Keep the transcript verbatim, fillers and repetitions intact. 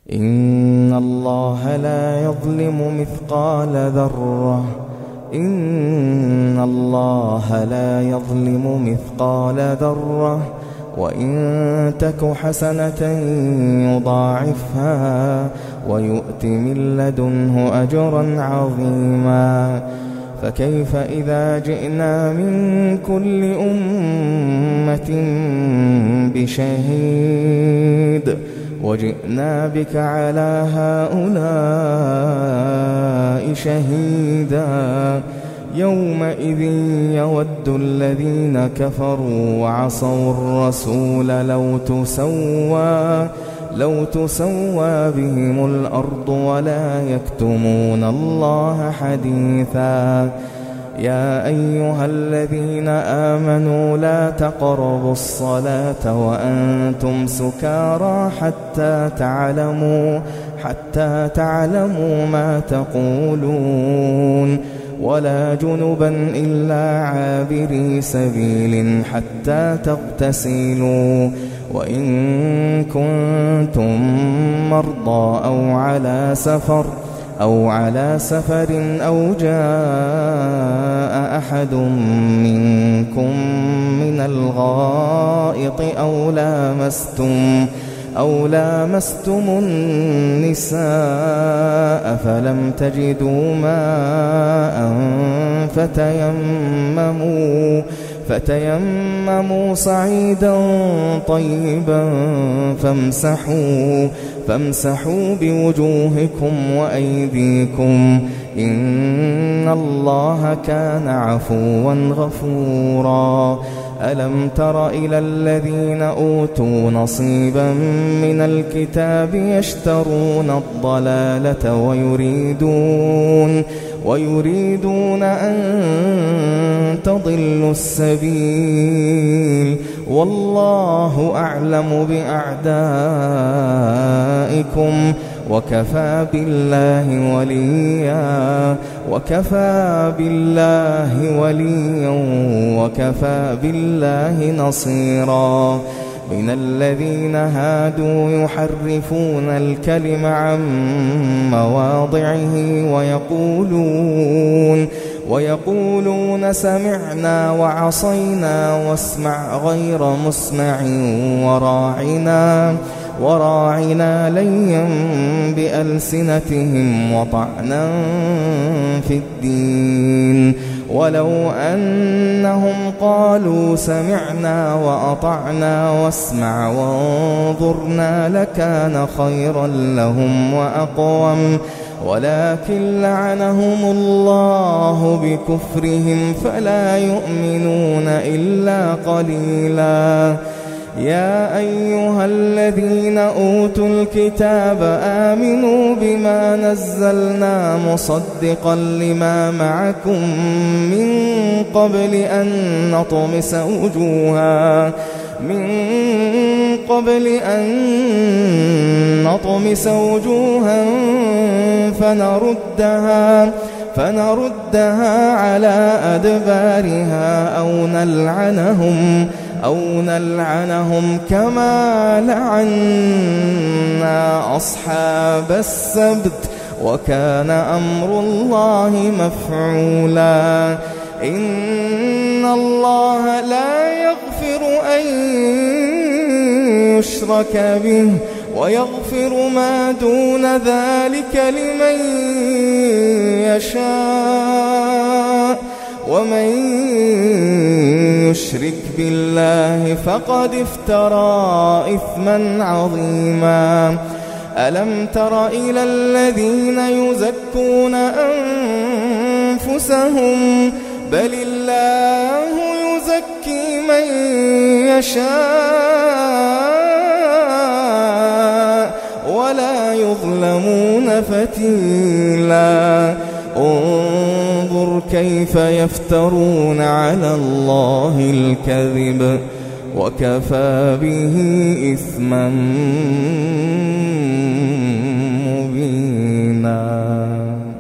إن الله لا يظلم مثقال ذرة إن الله لا يظلم مثقال ذرة وإن تك حسنة يضاعفها ويؤت من لدنه أجرا عظيما. فكيف إذا جئنا من كل أمة بشهيد وجئنا بك على هؤلاء شهيدا يومئذ يود الذين كفروا وعصوا الرسول لو تسوى لو تسوى بهم الأرض ولا يكتمون الله حديثا. يا أيها الذين آمنوا لا تقربوا الصلاة وأنتم سكارى حتى تعلموا حتى تعلموا ما تقولون ولا جنبا إلا عابري سبيل حتى تغتسلوا وإن كنتم مرضى أو على سفر أو على سفر أو جاء أحد منكم من الغائط أو لامستم أو لامستم النساء فلم تجدوا ماء فتيمموا فتيمموا صعيدا طيبا فامسحوا فامسحوا بوجوهكم وأيديكم إن الله كان عفوا غفورا. ألم تر إلى الذين أوتوا نصيبا من الكتاب يشترون الضلالة ويريدون ويريدون أن تضلوا السبيل والله أعلم بأعدائكم وكفى بالله وليا وكفى بالله وليا وكفى بالله نصيرا. من الذين هادوا يحرفون الكلم عن مواضعه ويقولون ويقولون سمعنا وعصينا واسمع غير مسمع وراعنا وراعنا ليا بألسنتهم وطعنا في الدين ولو أنهم قالوا سمعنا وأطعنا واسمع وانظرنا لكان خيرا لهم وأقوم ولكن لعنهم الله بكفرهم فلا يؤمنون إلا قليلا. يا أيها الذين أوتوا الكتاب آمنوا بما نزلنا مصدقا لما معكم من قبل أن نطمس وجوها من قبل أن نطمس وجوها فنردها فنردها على أدبارها أو نلعنهم أو نلعنهم كما لعنا أصحاب السبت وكان أمر الله مفعولا. إن الله لا يغفر أن يشرك به ويغفر ما دون ذلك لمن يشاء ومن يشرك بالله فقد افترى إثما عظيما. ألم تر إلى الذين يزكون أنفسهم بل الله يزكي من يشاء ولا يظلمون فتيلا. انظر كيف يفترون على الله الكذب وكفى به إثما مبينا.